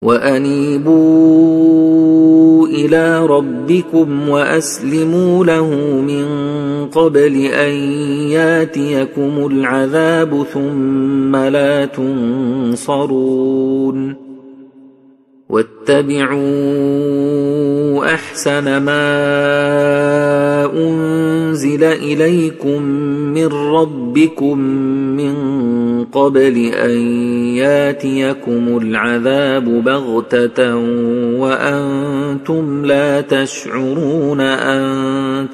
وأنيبوا إلى ربكم وأسلموا له من قبل أن ياتيكم العذاب ثم لا تنصرون واتبعوا أحسن ما أنزل إليكم من ربكم من قبل أن ياتيكم العذاب بغتة وأنتم لا تشعرون أن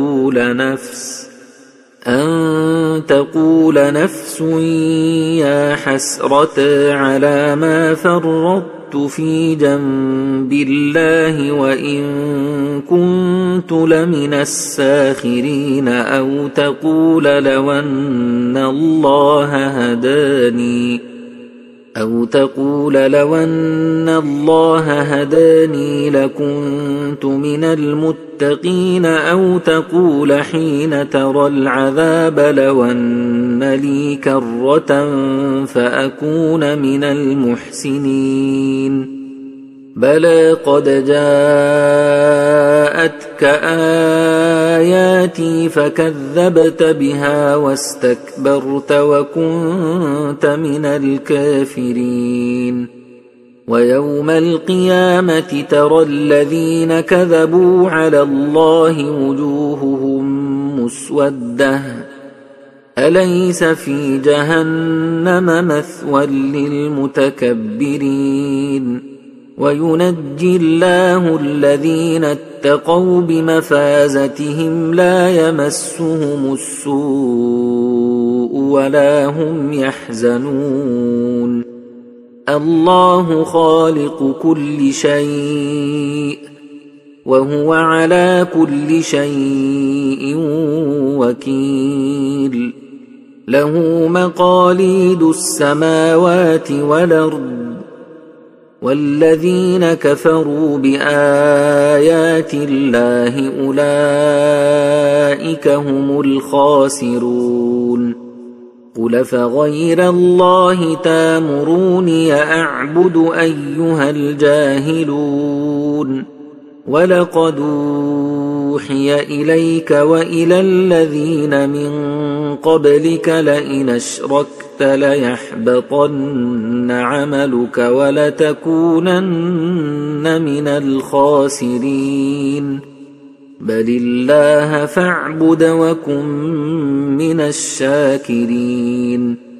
تقول نفس يا حسرة على ما فرطت في جنب الله وإن كنت لمن الساخرين أو تقول لو أن الله هداني لكنت من المتقين أو تقول حين ترى العذاب لو أن لي كرة فأكون من المحسنين بلى قد جاءتك آياتي فكذبت بها واستكبرت وكنت من الكافرين ويوم القيامة ترى الذين كذبوا على الله وجوههم مسودة أليس في جهنم مثوى للمتكبرين وينجي الله الذين اتقوا بمفازتهم لا يمسهم السوء ولا هم يحزنون الله خالق كل شيء وهو على كل شيء وكيل له مقاليد السماوات والأرض والذين كفروا بآيات الله أولئك هم الخاسرون قل فغير الله تامروني أعبد أيها الجاهلون ولقد أوحي إليك وإلى الذين من قبلك لئن أشركت ليحبطن عملك ولتكونن من الخاسرين بل الله فاعبد وكن من الشاكرين